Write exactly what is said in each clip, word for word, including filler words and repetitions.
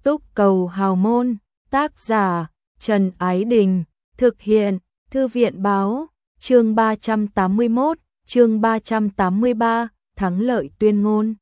Túc Cầu Hào Môn, tác giả Trần Ái Đình, thực hiện Thư viện Báo, chương ba trăm tám mươi mốt, chương ba trăm tám mươi ba, thắng lợi tuyên ngôn.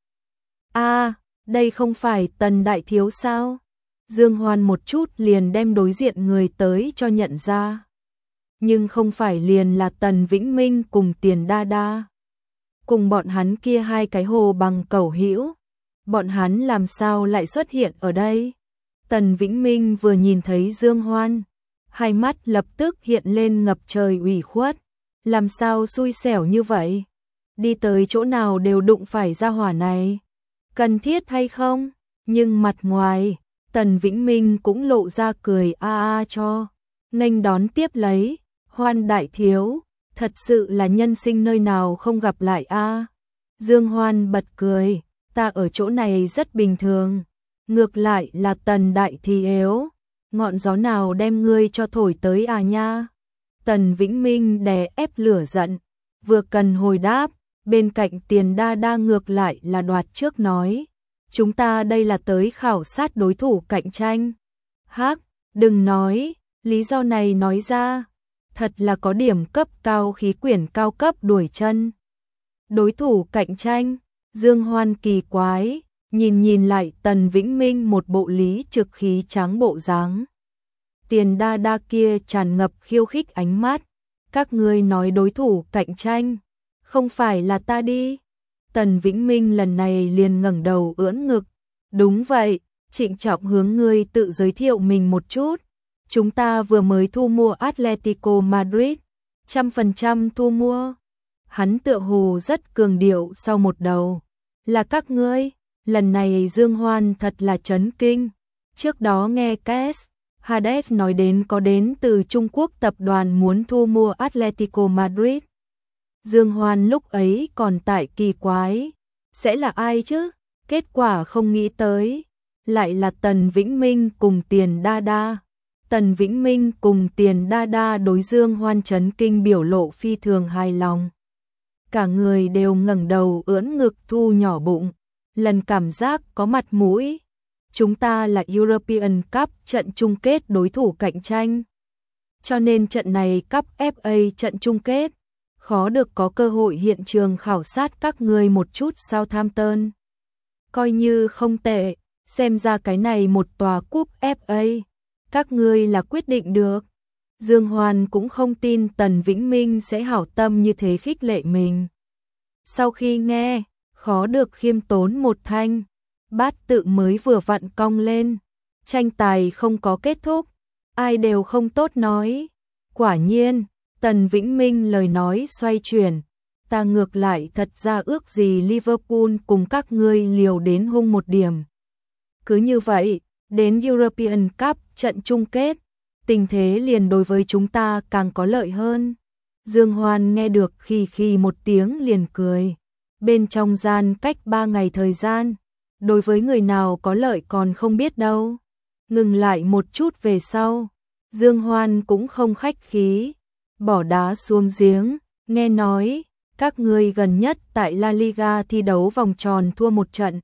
A, à, đây không phải Tần đại thiếu sao? Dương Hoan một chút liền đem đối diện người tới cho nhận ra. Nhưng không phải liền là Tần Vĩnh Minh cùng Tiền Đa Đa. Cùng bọn hắn kia hai cái hồ bằng cẩu hữu, bọn hắn làm sao lại xuất hiện ở đây? Tần Vĩnh Minh vừa nhìn thấy Dương Hoan, hai mắt lập tức hiện lên ngập trời ủy khuất. Làm sao xui xẻo như vậy? Đi tới chỗ nào đều đụng phải gia hỏa này. Cần thiết hay không? Nhưng mặt ngoài, Tần Vĩnh Minh cũng lộ ra cười a a cho. Nghênh đón tiếp lấy, Hoan đại thiếu, thật sự là nhân sinh nơi nào không gặp lại a. Dương Hoan bật cười, ta ở chỗ này rất bình thường. Ngược lại là Tần đại thì yếu, ngọn gió nào đem ngươi cho thổi tới à nha. Tần Vĩnh Minh đè ép lửa giận, vừa cần hồi đáp, bên cạnh Tiền Đa Đa ngược lại là đoạt trước nói, chúng ta đây là tới khảo sát đối thủ cạnh tranh. Hắc, đừng nói, lý do này nói ra, thật là có điểm cấp cao khí quyển cao cấp đuổi chân. Đối thủ cạnh tranh, Dương Hoan kỳ quái, nhìn nhìn lại Tần Vĩnh Minh một bộ lý trực khí tráng bộ dáng. Tiền Đa Đa kia tràn ngập khiêu khích ánh mắt, các ngươi nói đối thủ cạnh tranh, không phải là ta đi. Tần Vĩnh Minh lần này liền ngẩng đầu ưỡn ngực, đúng vậy, trịnh trọng hướng ngươi tự giới thiệu mình một chút. Chúng ta vừa mới thu mua Atletico Madrid, trăm phần trăm thu mua. Hắn tựa hồ rất cường điệu sau một đầu, là các ngươi. Lần này Dương Hoan thật là chấn kinh, trước đó nghe Kes Hades nói đến có đến từ Trung Quốc tập đoàn muốn thu mua Atletico Madrid. Dương Hoan lúc ấy còn tại kỳ quái, sẽ là ai chứ? Kết quả không nghĩ tới, lại là Tần Vĩnh Minh cùng Tiền Đa Đa. Tần Vĩnh Minh cùng Tiền Đa Đa đối Dương Hoan chấn kinh biểu lộ phi thường hài lòng. Cả người đều ngẩng đầu ưỡn ngực thu nhỏ bụng, lần cảm giác có mặt mũi. Chúng ta là European Cup trận chung kết đối thủ cạnh tranh. Cho nên trận này Cup ép a trận chung kết, khó được có cơ hội hiện trường khảo sát các ngươi một chút Southampton. Coi như không tệ, xem ra cái này một tòa cúp ép a, các ngươi là quyết định được. Dương Hoan cũng không tin Tần Vĩnh Minh sẽ hảo tâm như thế khích lệ mình. Sau khi nghe, khó được khiêm tốn một thanh, bát tự mới vừa vặn cong lên, tranh tài không có kết thúc, ai đều không tốt nói. Quả nhiên, Tần Vĩnh Minh lời nói xoay chuyển, ta ngược lại thật ra ước gì Liverpool cùng các ngươi liều đến hung một điểm. Cứ như vậy, đến European Cup trận chung kết, tình thế liền đối với chúng ta càng có lợi hơn. Dương Hoan nghe được khì khì một tiếng liền cười. Bên trong gian cách ba ngày thời gian, đối với người nào có lợi còn không biết đâu. Ngừng lại một chút về sau, Dương Hoan cũng không khách khí, bỏ đá xuống giếng, nghe nói, các ngươi gần nhất tại La Liga thi đấu vòng tròn thua một trận,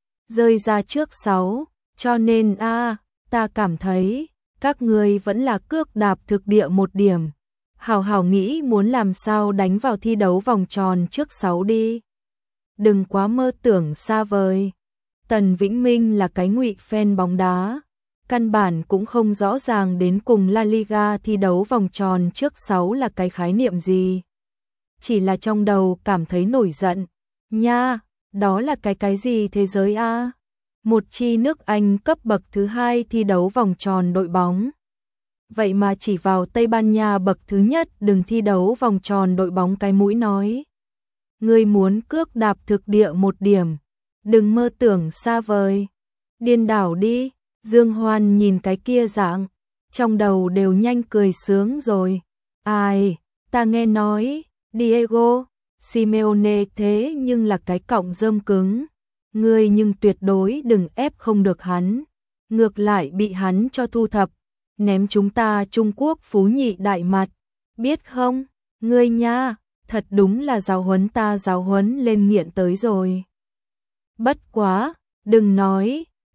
rơi ra trước sáu, cho nên a, ta cảm thấy, các ngươi vẫn là cước đạp thực địa một điểm. Hảo hảo nghĩ muốn làm sao đánh vào thi đấu vòng tròn trước sáu đi. Đừng quá mơ tưởng xa vời. Tần Vĩnh Minh là cái ngụy fan bóng đá, căn bản cũng không rõ ràng đến cùng La Liga thi đấu vòng tròn trước sáu là cái khái niệm gì. Chỉ là trong đầu cảm thấy nổi giận. Nha, đó là cái cái gì thế giới a? Một chi nước Anh cấp bậc thứ hai thi đấu vòng tròn đội bóng. Vậy mà chỉ vào Tây Ban Nha bậc thứ nhất đừng thi đấu vòng tròn đội bóng cái mũi nói. Ngươi muốn cước đạp thực địa một điểm, đừng mơ tưởng xa vời. Điên đảo đi, Dương Hoan nhìn cái kia dạng, trong đầu đều nhanh cười sướng rồi. Ai, ta nghe nói, Diego Simeone thế nhưng là cái cọng rơm cứng. Ngươi nhưng tuyệt đối đừng ép không được hắn, ngược lại bị hắn cho thu thập, ném chúng ta Trung Quốc phú nhị đại mặt, biết không? Ngươi nha, thật đúng là giáo huấn ta giáo huấn lên nghiện tới rồi. Bất quá, đừng nói,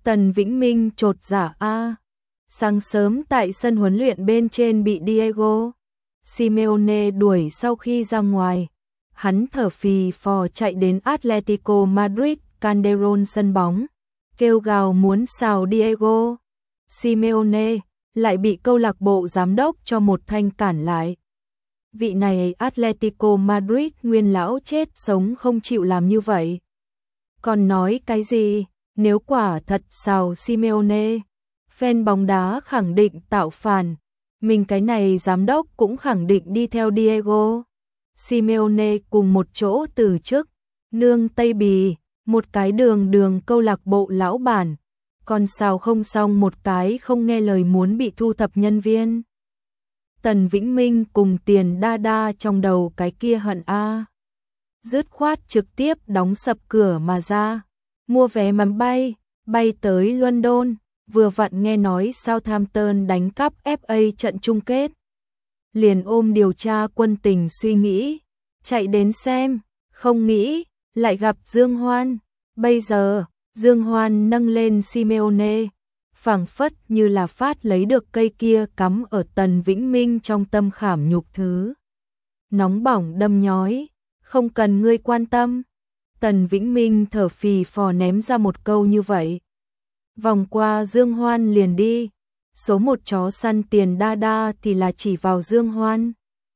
Tần Vĩnh Minh chột dạ a. Sáng sớm tại sân huấn luyện bên trên bị Diego Simeone đuổi sau khi ra ngoài. Hắn thở phì phò chạy đến Atletico Madrid Calderón sân bóng, kêu gào muốn xào Diego Simeone, lại bị câu lạc bộ giám đốc cho một thanh cản lại. Vị này Atletico Madrid nguyên lão chết sống không chịu làm như vậy. Còn nói cái gì, nếu quả thật xào Simeone, fan bóng đá khẳng định tạo phản, mình cái này giám đốc cũng khẳng định đi theo Diego Simeone cùng một chỗ từ chức, nương Tây Bì, một cái đường đường câu lạc bộ lão bản, còn sao không xong một cái không nghe lời muốn bị thu thập nhân viên. Tần Vĩnh Minh cùng Tiền Đa Đa trong đầu cái kia hận a. Dứt khoát trực tiếp đóng sập cửa mà ra, mua vé máy bay, bay tới London, vừa vặn nghe nói Southampton đánh cắp ép a trận chung kết. Liền ôm điều tra quân tình suy nghĩ, chạy đến xem, không nghĩ, lại gặp Dương Hoan. Bây giờ, Dương Hoan nâng lên Simeone, phảng phất như là phát lấy được cây kia cắm ở Tần Vĩnh Minh trong tâm khảm nhục thứ. Nóng bỏng đâm nhói, không cần ngươi quan tâm. Tần Vĩnh Minh thở phì phò ném ra một câu như vậy. Vòng qua Dương Hoan liền đi. Số một chó săn Tiền Đa Đa thì là chỉ vào Dương Hoan.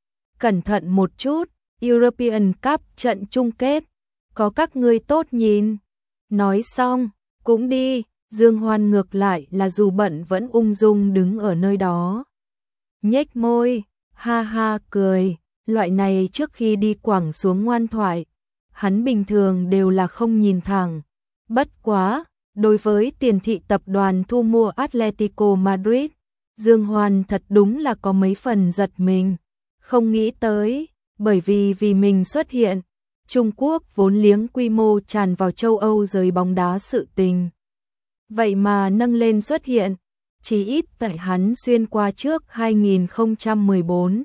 Cẩn thận một chút, European Cup trận chung kết, có các ngươi tốt nhìn. Nói xong, cũng đi, Dương Hoan ngược lại là dù bận vẫn ung dung đứng ở nơi đó. Nhếch môi, ha ha cười, loại này trước khi đi quẳng xuống ngoan thoại, hắn bình thường đều là không nhìn thẳng. Bất quá, đối với tiền thị tập đoàn thu mua Atletico Madrid, Dương Hoan thật đúng là có mấy phần giật mình, không nghĩ tới, bởi vì vì mình xuất hiện, Trung Quốc vốn liếng quy mô tràn vào châu Âu giới bóng đá sự tình. Vậy mà nâng lên xuất hiện, chỉ ít tại hắn xuyên qua trước hai nghìn không trăm mười bốn.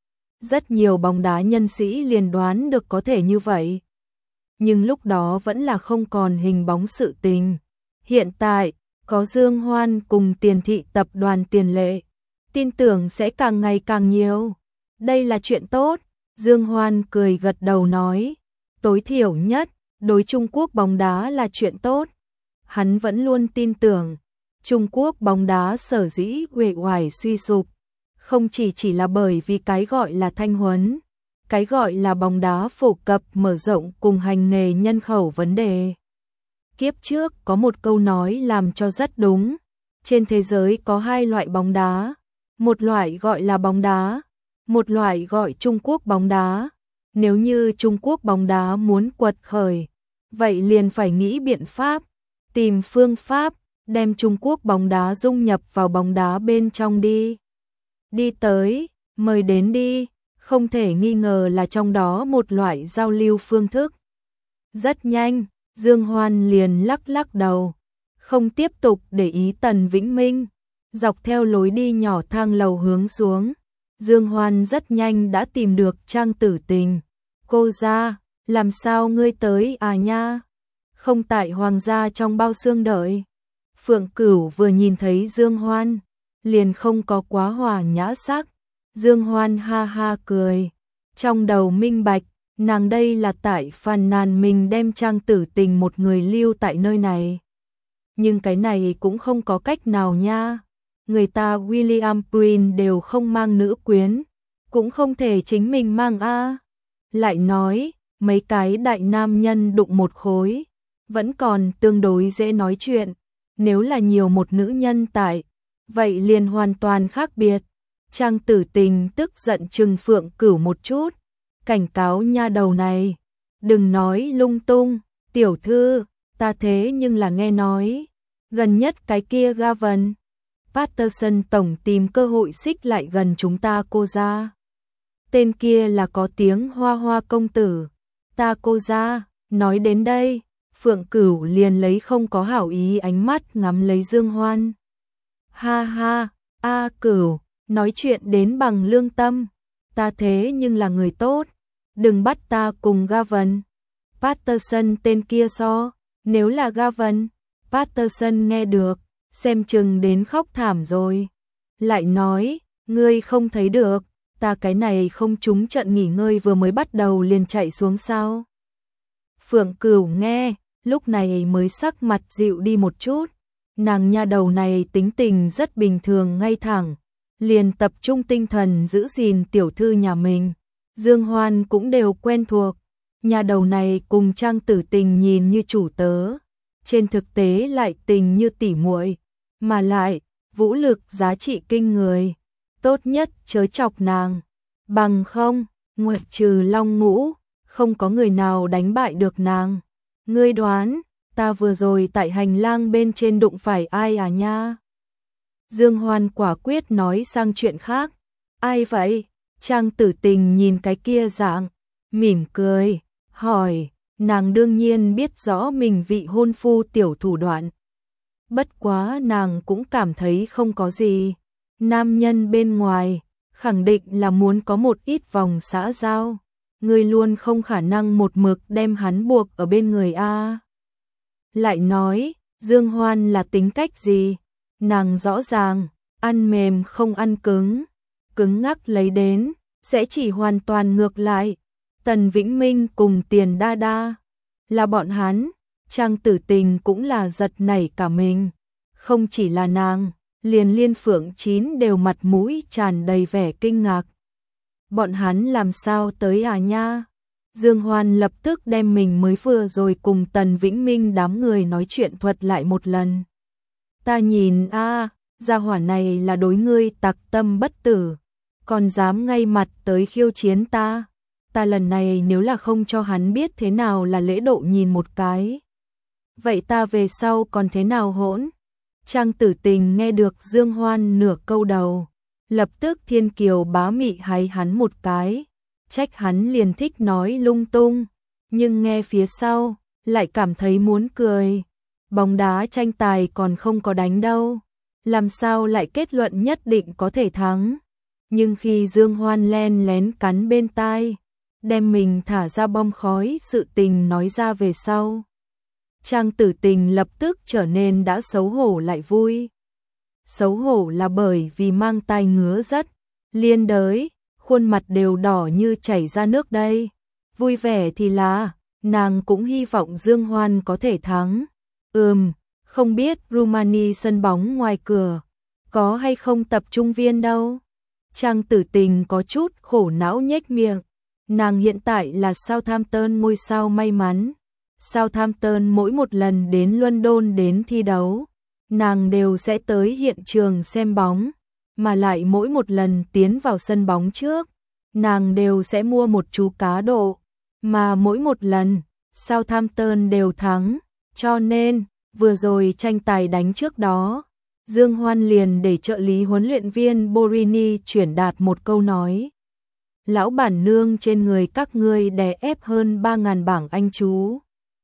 Rất nhiều bóng đá nhân sĩ liền đoán được có thể như vậy. Nhưng lúc đó vẫn là không còn hình bóng sự tình. Hiện tại, có Dương Hoan cùng tiền thị tập đoàn tiền lệ, tin tưởng sẽ càng ngày càng nhiều. Đây là chuyện tốt, Dương Hoan cười gật đầu nói, tối thiểu nhất, đối Trung Quốc bóng đá là chuyện tốt. Hắn vẫn luôn tin tưởng, Trung Quốc bóng đá sở dĩ uể oải suy sụp, không chỉ chỉ là bởi vì cái gọi là thanh huấn, cái gọi là bóng đá phổ cập mở rộng cùng hành nghề nhân khẩu vấn đề. Kiếp trước có một câu nói làm cho rất đúng, trên thế giới có hai loại bóng đá, một loại gọi là bóng đá, một loại gọi Trung Quốc bóng đá. Nếu như Trung Quốc bóng đá muốn quật khởi, vậy liền phải nghĩ biện pháp, tìm phương pháp, đem Trung Quốc bóng đá dung nhập vào bóng đá bên trong đi. Đi tới, mời đến đi, không thể nghi ngờ là trong đó một loại giao lưu phương thức. Rất nhanh, Dương Hoan liền lắc lắc đầu, không tiếp tục để ý Tần Vĩnh Minh, dọc theo lối đi nhỏ thang lầu hướng xuống. Dương Hoan rất nhanh đã tìm được Trang Tử Tình. Cô ra, làm sao ngươi tới à nha? Không tại hoàng gia trong bao xương đợi. Phượng Cửu vừa nhìn thấy Dương Hoan, liền không có quá hòa nhã sắc. Dương Hoan ha ha cười, trong đầu minh bạch, nàng đây là tại phàn nàn mình đem Trang Tử Tình một người lưu tại nơi này. Nhưng cái này cũng không có cách nào nha. Người ta William Prince đều không mang nữ quyến, cũng không thể chính mình mang a. Lại nói, mấy cái đại nam nhân đụng một khối, vẫn còn tương đối dễ nói chuyện. Nếu là nhiều một nữ nhân tại, vậy liền hoàn toàn khác biệt. Trang Tử Tình tức giận trừng Phượng Cửu một chút, cảnh cáo nha đầu này, đừng nói lung tung, tiểu thư, ta thế nhưng là nghe nói, gần nhất cái kia Gavin Patterson tổng tìm cơ hội xích lại gần chúng ta cô ra. Tên kia là có tiếng Hoa Hoa công tử, ta cô ra. Nói đến đây, Phượng Cửu liền lấy không có hảo ý ánh mắt ngắm lấy Dương Hoan. Ha ha, a Cửu, nói chuyện đến bằng lương tâm, ta thế nhưng là người tốt, đừng bắt ta cùng Gavin Patterson tên kia so, nếu là Gavin Patterson nghe được, xem chừng đến khóc thảm rồi. Lại nói, ngươi không thấy được, ta cái này không trúng trận nghỉ ngơi vừa mới bắt đầu liền chạy xuống sao. Phượng Cửu nghe, lúc này mới sắc mặt dịu đi một chút. Nàng nha đầu này tính tình rất bình thường ngay thẳng, liền tập trung tinh thần giữ gìn tiểu thư nhà mình. Dương Hoan cũng đều quen thuộc, nha đầu này cùng Trang Tử Tình nhìn như chủ tớ, trên thực tế lại tình như tỉ muội, mà lại vũ lực giá trị kinh người, tốt nhất chớ chọc nàng, bằng không, ngoại trừ Long Ngũ, không có người nào đánh bại được nàng. Ngươi đoán, ta vừa rồi tại hành lang bên trên đụng phải ai à nha? Dương Hoan quả quyết nói sang chuyện khác. Ai vậy? Trang Tử Tình nhìn cái kia dạng, mỉm cười, hỏi, nàng đương nhiên biết rõ mình vị hôn phu tiểu thủ đoạn. Bất quá nàng cũng cảm thấy không có gì. Nam nhân bên ngoài, khẳng định là muốn có một ít vòng xã giao. Ngươi luôn không khả năng một mực đem hắn buộc ở bên người a. Lại nói, Dương Hoan là tính cách gì? Nàng rõ ràng, ăn mềm không ăn cứng, cứng ngắc lấy đến, sẽ chỉ hoàn toàn ngược lại. Tần Vĩnh Minh cùng Tiền Đa Đa, là bọn hắn, Trang Tử Tình cũng là giật nảy cả mình. Không chỉ là nàng, liền Liên Phượng Chín đều mặt mũi tràn đầy vẻ kinh ngạc. Bọn hắn làm sao tới à nha? Dương Hoan lập tức đem mình mới vừa rồi cùng Tần Vĩnh Minh đám người nói chuyện thuật lại một lần. Ta nhìn a, gia hỏa này là đối ngươi tặc tâm bất tử, còn dám ngay mặt tới khiêu chiến ta. Ta lần này nếu là không cho hắn biết thế nào là lễ độ nhìn một cái, vậy ta về sau còn thế nào hỗn? Trang Tử Tình nghe được Dương Hoan nửa câu đầu, lập tức thiên kiều bá mị hay hắn một cái, trách hắn liền thích nói lung tung, nhưng nghe phía sau, lại cảm thấy muốn cười. Bóng đá tranh tài còn không có đánh đâu, làm sao lại kết luận nhất định có thể thắng. Nhưng khi Dương Hoan len lén cắn bên tai, đem mình thả ra bom khói sự tình nói ra về sau, Trang Tử Tình lập tức trở nên đã xấu hổ lại vui. Xấu hổ là bởi vì mang tai ngứa rất, liên đới, khuôn mặt đều đỏ như chảy ra nước đây. Vui vẻ thì là, nàng cũng hy vọng Dương Hoan có thể thắng. Ừm, không biết Rumani sân bóng ngoài cửa, có hay không tập trung viên đâu. Trang Tử Tình có chút khổ não nhếch miệng. Nàng hiện tại là Southampton ngôi sao may mắn. Southampton mỗi một lần đến London đến thi đấu, nàng đều sẽ tới hiện trường xem bóng, mà lại mỗi một lần tiến vào sân bóng trước, nàng đều sẽ mua một chú cá độ, mà mỗi một lần Southampton đều thắng, cho nên vừa rồi tranh tài đánh trước đó, Dương Hoan liền để trợ lý huấn luyện viên Borini chuyển đạt một câu nói. Lão bản nương trên người các ngươi đè ép hơn ba ngàn bảng Anh chú.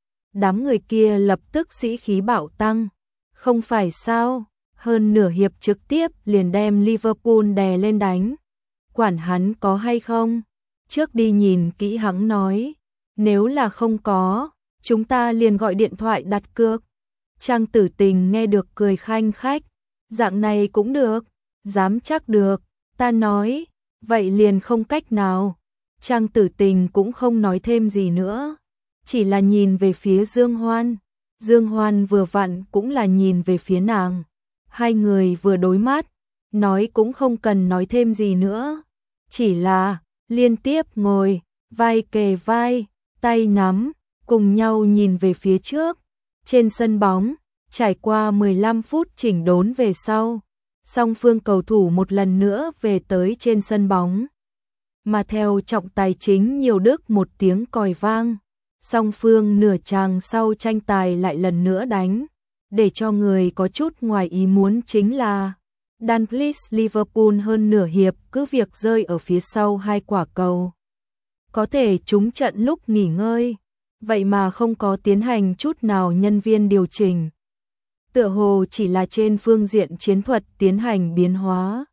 Đám người kia lập tức sĩ khí bạo tăng. Không phải sao, hơn nửa hiệp trực tiếp liền đem Liverpool đè lên đánh. Quản hắn có hay không? Trước đi nhìn kỹ hắn nói. Nếu là không có, chúng ta liền gọi điện thoại đặt cược. Trang Tử Tình nghe được cười khanh khách. Dạng này cũng được, dám chắc được, ta nói, vậy liền không cách nào. Trang Tử Tình cũng không nói thêm gì nữa, chỉ là nhìn về phía Dương Hoan. Dương Hoan vừa vặn cũng là nhìn về phía nàng. Hai người vừa đối mắt, nói cũng không cần nói thêm gì nữa, chỉ là liên tiếp ngồi, vai kề vai, tay nắm, cùng nhau nhìn về phía trước. Trên sân bóng, trải qua mười lăm phút chỉnh đốn về sau, song phương cầu thủ một lần nữa về tới trên sân bóng. Mà theo trọng tài chính nhiều đức một tiếng còi vang, song phương nửa chàng sau tranh tài lại lần nữa đánh. Để cho người có chút ngoài ý muốn chính là Dalglish Liverpool hơn nửa hiệp cứ việc rơi ở phía sau hai quả cầu, có thể trúng trận lúc nghỉ ngơi, vậy mà không có tiến hành chút nào nhân viên điều chỉnh. Tựa hồ chỉ là trên phương diện chiến thuật tiến hành biến hóa.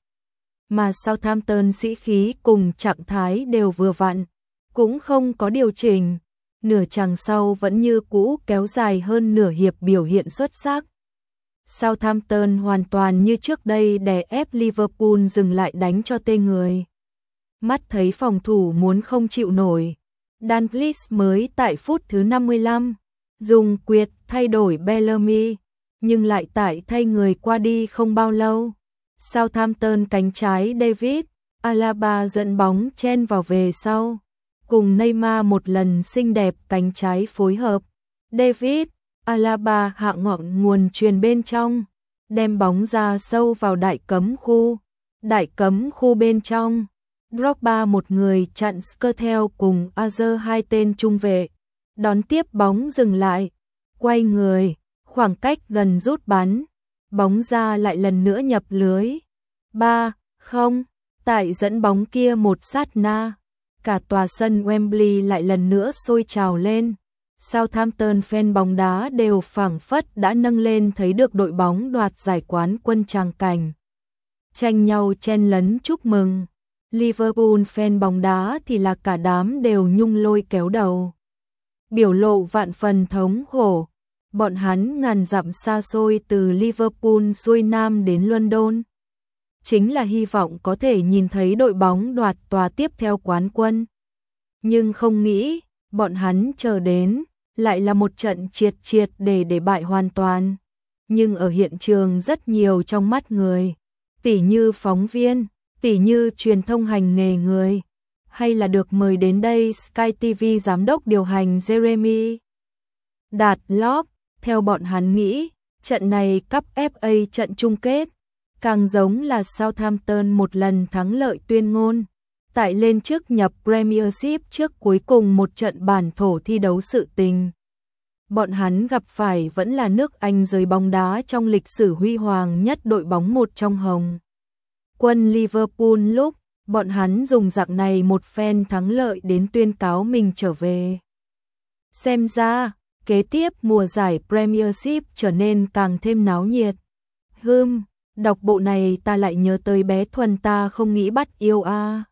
Mà Southampton sĩ khí cùng trạng thái đều vừa vặn, cũng không có điều chỉnh. nửa chặng sau vẫn như cũ kéo dài hơn nửa hiệp biểu hiện xuất sắc. Southampton hoàn toàn như trước đây đè ép Liverpool dừng lại đánh cho tê người. Mắt thấy phòng thủ muốn không chịu nổi, Dalglish mới tại phút thứ năm mươi lăm dùng quyệt thay đổi Bellamy, nhưng lại tại thay người qua đi không bao lâu. Southampton cánh trái David Alaba dẫn bóng chen vào về sau, cùng Neymar một lần xinh đẹp cánh trái phối hợp. David Alaba hạ ngọn nguồn chuyền bên trong, đem bóng ra sâu vào đại cấm khu. Đại cấm khu bên trong, Drogba một người chặn Skrtel cùng Azer hai tên trung vệ, đón tiếp bóng dừng lại, quay người, khoảng cách gần rút bắn, bóng ra lại lần nữa nhập lưới. ba không, tại dẫn bóng kia một sát na, cả tòa sân Wembley lại lần nữa sôi trào lên. Southampton fan bóng đá đều phảng phất đã nâng lên thấy được đội bóng đoạt giải quán quân tràng cảnh, tranh nhau chen lấn chúc mừng. Liverpool fan bóng đá thì là cả đám đều nhung lôi kéo đầu, biểu lộ vạn phần thống khổ. Bọn hắn ngàn dặm xa xôi từ Liverpool xuôi nam đến London, chính là hy vọng có thể nhìn thấy đội bóng đoạt tòa tiếp theo quán quân. Nhưng không nghĩ, bọn hắn chờ đến lại là một trận triệt triệt để để bại hoàn toàn. Nhưng ở hiện trường rất nhiều trong mắt người, tỉ như phóng viên, tỉ như truyền thông hành nghề người, hay là được mời đến đây Sky ti vi giám đốc điều hành Jeremy Đạt Lop, theo bọn hắn nghĩ, trận này cúp ép a trận chung kết, càng giống là Southampton một lần thắng lợi tuyên ngôn, tại lên trước nhập Premiership trước cuối cùng một trận bản thổ thi đấu sự tình. Bọn hắn gặp phải vẫn là nước Anh giới bóng đá trong lịch sử huy hoàng nhất đội bóng một trong hồng quân Liverpool, lúc bọn hắn dùng dạng này một phen thắng lợi đến tuyên cáo mình trở về. Xem ra, kế tiếp mùa giải Premiership trở nên càng thêm náo nhiệt. Hừm, đọc bộ này ta lại nhớ tới bé Thuần ta không nghĩ bắt yêu a.